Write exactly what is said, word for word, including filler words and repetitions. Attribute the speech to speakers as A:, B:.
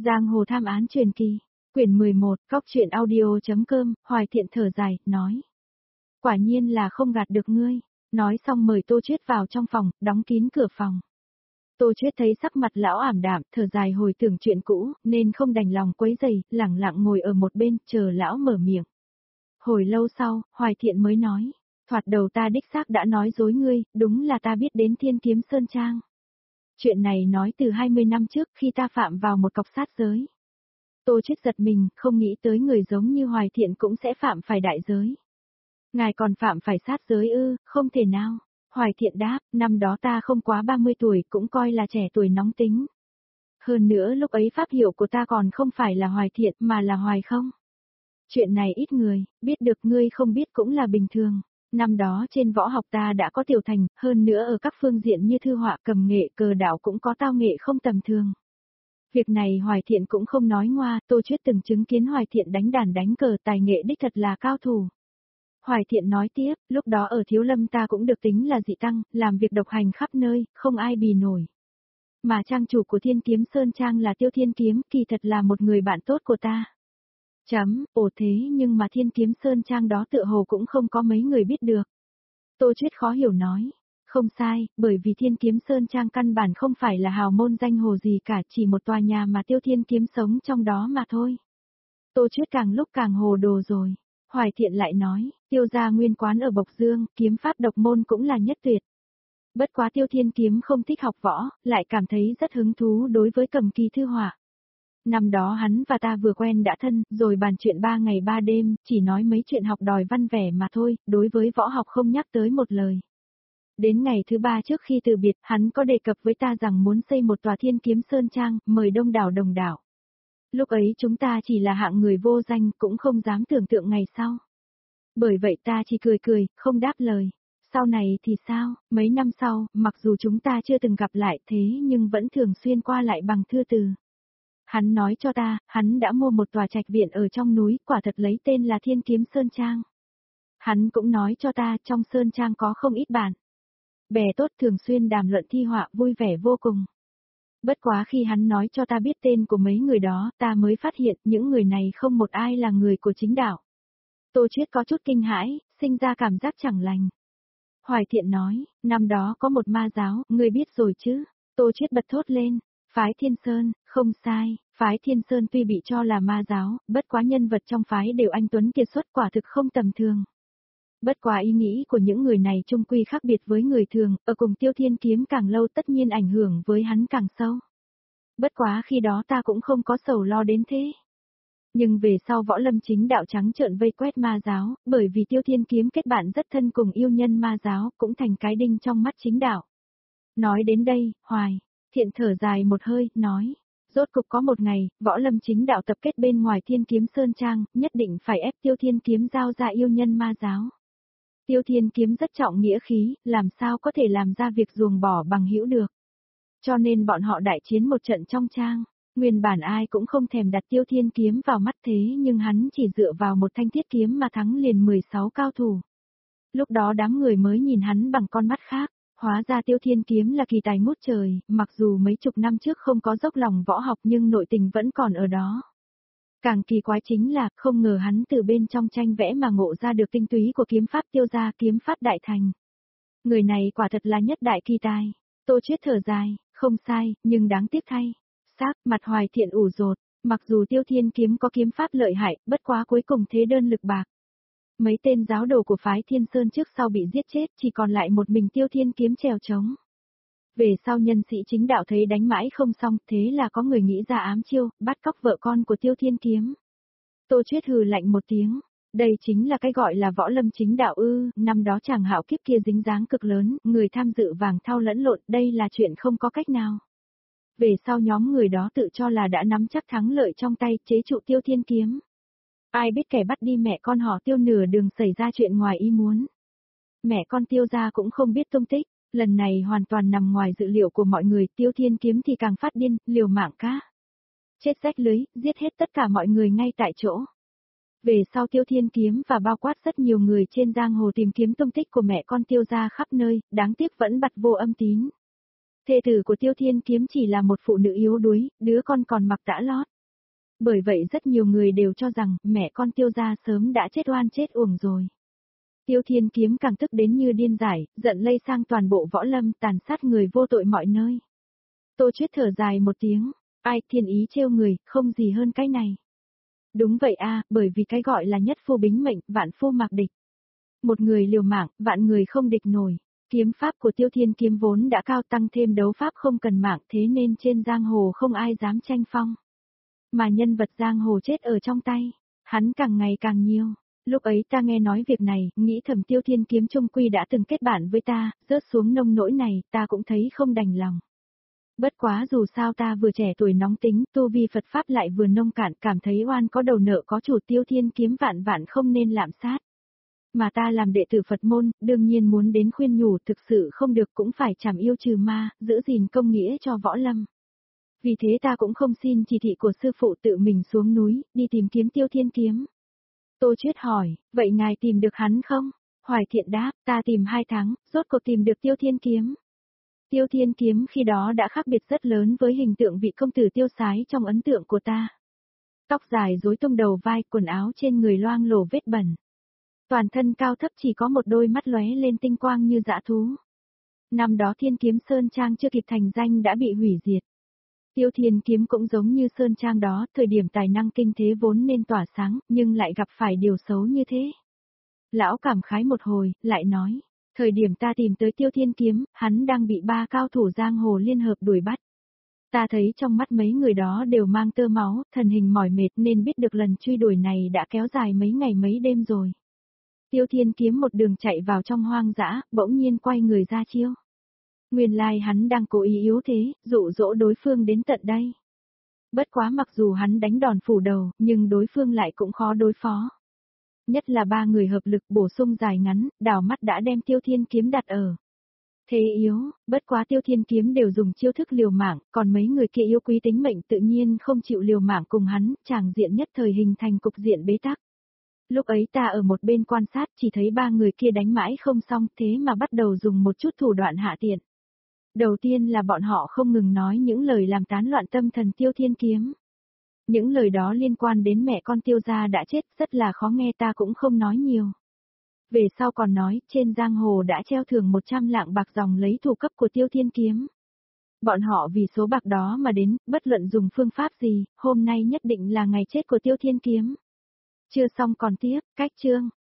A: Giang hồ tham án truyền kỳ, quyển mười một, góc truyện audio.com, Hoài Thiện thở dài, nói. Quả nhiên là không gạt được ngươi. Nói xong mời Tô Chuyết vào trong phòng, đóng kín cửa phòng. Tô Chuyết thấy sắc mặt lão ảm đạm, thở dài hồi tưởng chuyện cũ, nên không đành lòng quấy rầy, lẳng lặng ngồi ở một bên, chờ lão mở miệng. Hồi lâu sau, Hoài Thiện mới nói, thoạt đầu ta đích xác đã nói dối ngươi, đúng là ta biết đến Thiên Kiếm Sơn Trang. Chuyện này nói từ hai mươi năm trước khi ta phạm vào một cọc sát giới. Tô Chuyết giật mình, không nghĩ tới người giống như Hoài Thiện cũng sẽ phạm phải đại giới. Ngài còn phạm phải sát giới ư, không thể nào. Hoài Thiện đáp, năm đó ta không quá ba mươi tuổi, cũng coi là trẻ tuổi nóng tính. Hơn nữa lúc ấy pháp hiệu của ta còn không phải là Hoài Thiện mà là Hoài không. Chuyện này ít người, biết được ngươi không biết cũng là bình thường. Năm đó trên võ học ta đã có tiểu thành, hơn nữa ở các phương diện như thư họa, cầm nghệ, cờ đạo cũng có tao nghệ không tầm thường. Việc này Hoài Thiện cũng không nói ngoa, Tô Chuyết từng chứng kiến Hoài Thiện đánh đàn đánh cờ, tài nghệ đích thật là cao thủ. Hoài Thiện nói tiếp, lúc đó ở Thiếu Lâm ta cũng được tính là dị tăng, làm việc độc hành khắp nơi, không ai bì nổi. Mà trang chủ của Thiên Kiếm Sơn Trang là Tiêu Thiên Kiếm, kỳ thật là một người bạn tốt của ta. Chấm, ồ thế nhưng mà Thiên Kiếm Sơn Trang đó tựa hồ cũng không có mấy người biết được. Tô Chuyết khó hiểu nói. Không sai, bởi vì Thiên Kiếm Sơn Trang căn bản không phải là hào môn danh hồ gì cả, chỉ một tòa nhà mà Tiêu Thiên Kiếm sống trong đó mà thôi. Tô Chuyết càng lúc càng hồ đồ rồi. Hoài Thiện lại nói, Tiêu gia nguyên quán ở Bộc Dương, kiếm pháp độc môn cũng là nhất tuyệt. Bất quá Tiêu Thiên Kiếm không thích học võ, lại cảm thấy rất hứng thú đối với cầm kỳ thư họa. Năm đó hắn và ta vừa quen đã thân, rồi bàn chuyện ba ngày ba đêm, chỉ nói mấy chuyện học đòi văn vẻ mà thôi, đối với võ học không nhắc tới một lời. Đến ngày thứ ba trước khi từ biệt, hắn có đề cập với ta rằng muốn xây một tòa Thiên Kiếm Sơn Trang, mời đông đảo đồng đảo. Lúc ấy chúng ta chỉ là hạng người vô danh, cũng không dám tưởng tượng ngày sau. Bởi vậy ta chỉ cười cười, không đáp lời. Sau này thì sao, mấy năm sau, mặc dù chúng ta chưa từng gặp lại thế nhưng vẫn thường xuyên qua lại bằng thư từ. Hắn nói cho ta, hắn đã mua một tòa trạch viện ở trong núi, quả thật lấy tên là Thiên Kiếm Sơn Trang. Hắn cũng nói cho ta, trong Sơn Trang có không ít bạn bè tốt thường xuyên đàm luận thi họa, vui vẻ vô cùng. Bất quá khi hắn nói cho ta biết tên của mấy người đó, ta mới phát hiện những người này không một ai là người của chính đạo. Tô Chuyết có chút kinh hãi, sinh ra cảm giác chẳng lành. Hoài Thiện nói, năm đó có một ma giáo, ngươi biết rồi chứ? Tô Chuyết bật thốt lên, phái Thiên Sơn, không sai, phái Thiên Sơn tuy bị cho là ma giáo, bất quá nhân vật trong phái đều anh tuấn kiệt xuất, quả thực không tầm thường. Bất quá ý nghĩ của những người này chung quy khác biệt với người thường, ở cùng Tiêu Thiên Kiếm càng lâu tất nhiên ảnh hưởng với hắn càng sâu. Bất quá khi đó ta cũng không có sầu lo đến thế. Nhưng về sau võ lâm chính đạo trắng trợn vây quét ma giáo, bởi vì Tiêu Thiên Kiếm kết bạn rất thân cùng yêu nhân ma giáo, cũng thành cái đinh trong mắt chính đạo. Nói đến đây, Hoài Thiện thở dài một hơi, nói, rốt cục có một ngày, võ lâm chính đạo tập kết bên ngoài Thiên Kiếm Sơn Trang, nhất định phải ép Tiêu Thiên Kiếm giao ra yêu nhân ma giáo. Tiêu Thiên Kiếm rất trọng nghĩa khí, làm sao có thể làm ra việc ruồng bỏ bằng hữu được. Cho nên bọn họ đại chiến một trận trong trang, nguyên bản ai cũng không thèm đặt Tiêu Thiên Kiếm vào mắt thế nhưng hắn chỉ dựa vào một thanh thiết kiếm mà thắng liền mười sáu cao thủ. Lúc đó đám người mới nhìn hắn bằng con mắt khác, hóa ra Tiêu Thiên Kiếm là kỳ tài ngút trời, mặc dù mấy chục năm trước không có dốc lòng võ học nhưng nội tình vẫn còn ở đó. Càng kỳ quái chính là, không ngờ hắn từ bên trong tranh vẽ mà ngộ ra được tinh túy của kiếm pháp Tiêu gia, kiếm pháp đại thành. Người này quả thật là nhất đại kỳ tài. Tô Chuyết thở dài, không sai, nhưng đáng tiếc thay. Xác, mặt Hoài Thiện ủ rột, mặc dù Tiêu Thiên Kiếm có kiếm pháp lợi hại, bất quá cuối cùng thế đơn lực bạc. Mấy tên giáo đồ của phái Thiên Sơn trước sau bị giết chết, chỉ còn lại một mình Tiêu Thiên Kiếm trèo trống. Về sau nhân sĩ chính đạo thấy đánh mãi không xong, thế là có người nghĩ ra ám chiêu, bắt cóc vợ con của Tiêu Thiên Kiếm. Tô Chuyết hừ lạnh một tiếng, đây chính là cái gọi là võ lâm chính đạo ư, năm đó chàng hạo kiếp kia dính dáng cực lớn, người tham dự vàng thau lẫn lộn, đây là chuyện không có cách nào. Về sau nhóm người đó tự cho là đã nắm chắc thắng lợi trong tay, chế trụ Tiêu Thiên Kiếm. Ai biết kẻ bắt đi mẹ con họ Tiêu nửa đường xảy ra chuyện ngoài ý muốn. Mẹ con Tiêu gia cũng không biết tung tích. Lần này hoàn toàn nằm ngoài dự liệu của mọi người, Tiêu Thiên Kiếm thì càng phát điên, liều mạng cá. Chết rách lưới, giết hết tất cả mọi người ngay tại chỗ. Về sau Tiêu Thiên Kiếm và bao quát rất nhiều người trên giang hồ tìm kiếm tung tích của mẹ con Tiêu gia khắp nơi, đáng tiếc vẫn bặt vô âm tín. Thê tử của Tiêu Thiên Kiếm chỉ là một phụ nữ yếu đuối, đứa con còn mặc tã lót. Bởi vậy rất nhiều người đều cho rằng mẹ con Tiêu gia sớm đã chết oan chết uổng rồi. Tiêu Thiên Kiếm càng tức đến như điên dại, giận lây sang toàn bộ võ lâm, tàn sát người vô tội mọi nơi. Tô Chuyết thở dài một tiếng, ai thiên ý trêu người, không gì hơn cái này. Đúng vậy a, bởi vì cái gọi là nhất phu bính mệnh, vạn phu mặc địch. Một người liều mạng, vạn người không địch nổi. Kiếm pháp của Tiêu Thiên Kiếm vốn đã cao, tăng thêm đấu pháp không cần mạng, thế nên trên giang hồ không ai dám tranh phong. Mà nhân vật giang hồ chết ở trong tay, hắn càng ngày càng nhiều. Lúc ấy ta nghe nói việc này, nghĩ thầm Tiêu Thiên Kiếm trung quy đã từng kết bạn với ta, rớt xuống nông nỗi này, ta cũng thấy không đành lòng. Bất quá dù sao ta vừa trẻ tuổi nóng tính, tu vi Phật Pháp lại vừa nông cạn, cảm thấy oan có đầu nợ có chủ, Tiêu Thiên Kiếm vạn vạn không nên lạm sát. Mà ta làm đệ tử Phật môn, đương nhiên muốn đến khuyên nhủ, thực sự không được cũng phải trảm yêu trừ ma, giữ gìn công nghĩa cho võ lâm. Vì thế ta cũng không xin chỉ thị của sư phụ, tự mình xuống núi, đi tìm kiếm Tiêu Thiên Kiếm. Tô Chuyết hỏi, vậy ngài tìm được hắn không? Hoài Thiện đáp, ta tìm hai tháng, rốt cuộc tìm được Tiêu Thiên Kiếm. Tiêu Thiên Kiếm khi đó đã khác biệt rất lớn với hình tượng vị công tử tiêu sái trong ấn tượng của ta. Tóc dài rối tung đầu vai, quần áo trên người loang lổ vết bẩn. Toàn thân cao thấp chỉ có một đôi mắt lóe lên tinh quang như dã thú. Năm đó Thiên Kiếm Sơn Trang chưa kịp thành danh đã bị hủy diệt. Tiêu Thiên Kiếm cũng giống như Sơn Trang đó, thời điểm tài năng kinh thế vốn nên tỏa sáng, nhưng lại gặp phải điều xấu như thế. Lão cảm khái một hồi, lại nói, thời điểm ta tìm tới Tiêu Thiên Kiếm, hắn đang bị ba cao thủ giang hồ liên hợp đuổi bắt. Ta thấy trong mắt mấy người đó đều mang tơ máu, thần hình mỏi mệt nên biết được lần truy đuổi này đã kéo dài mấy ngày mấy đêm rồi. Tiêu Thiên Kiếm một đường chạy vào trong hoang dã, bỗng nhiên quay người ra chiêu. Nguyên lai hắn đang cố ý yếu thế, dụ dỗ đối phương đến tận đây. Bất quá mặc dù hắn đánh đòn phủ đầu, nhưng đối phương lại cũng khó đối phó. Nhất là ba người hợp lực bổ sung dài ngắn, đảo mắt đã đem Tiêu Thiên Kiếm đặt ở thế yếu, bất quá Tiêu Thiên Kiếm đều dùng chiêu thức liều mạng, còn mấy người kia yêu quý tính mệnh tự nhiên không chịu liều mạng cùng hắn, tràng diện nhất thời hình thành cục diện bế tắc. Lúc ấy ta ở một bên quan sát chỉ thấy ba người kia đánh mãi không xong, thế mà bắt đầu dùng một chút thủ đoạn hạ tiện. Đầu tiên là bọn họ không ngừng nói những lời làm tán loạn tâm thần Tiêu Thiên Kiếm. Những lời đó liên quan đến mẹ con Tiêu gia đã chết, rất là khó nghe, ta cũng không nói nhiều. Về sau còn nói, trên giang hồ đã treo thưởng một trăm lạng bạc dòng lấy thủ cấp của Tiêu Thiên Kiếm. Bọn họ vì số bạc đó mà đến, bất luận dùng phương pháp gì, hôm nay nhất định là ngày chết của Tiêu Thiên Kiếm. Chưa xong còn tiếp, cách chương.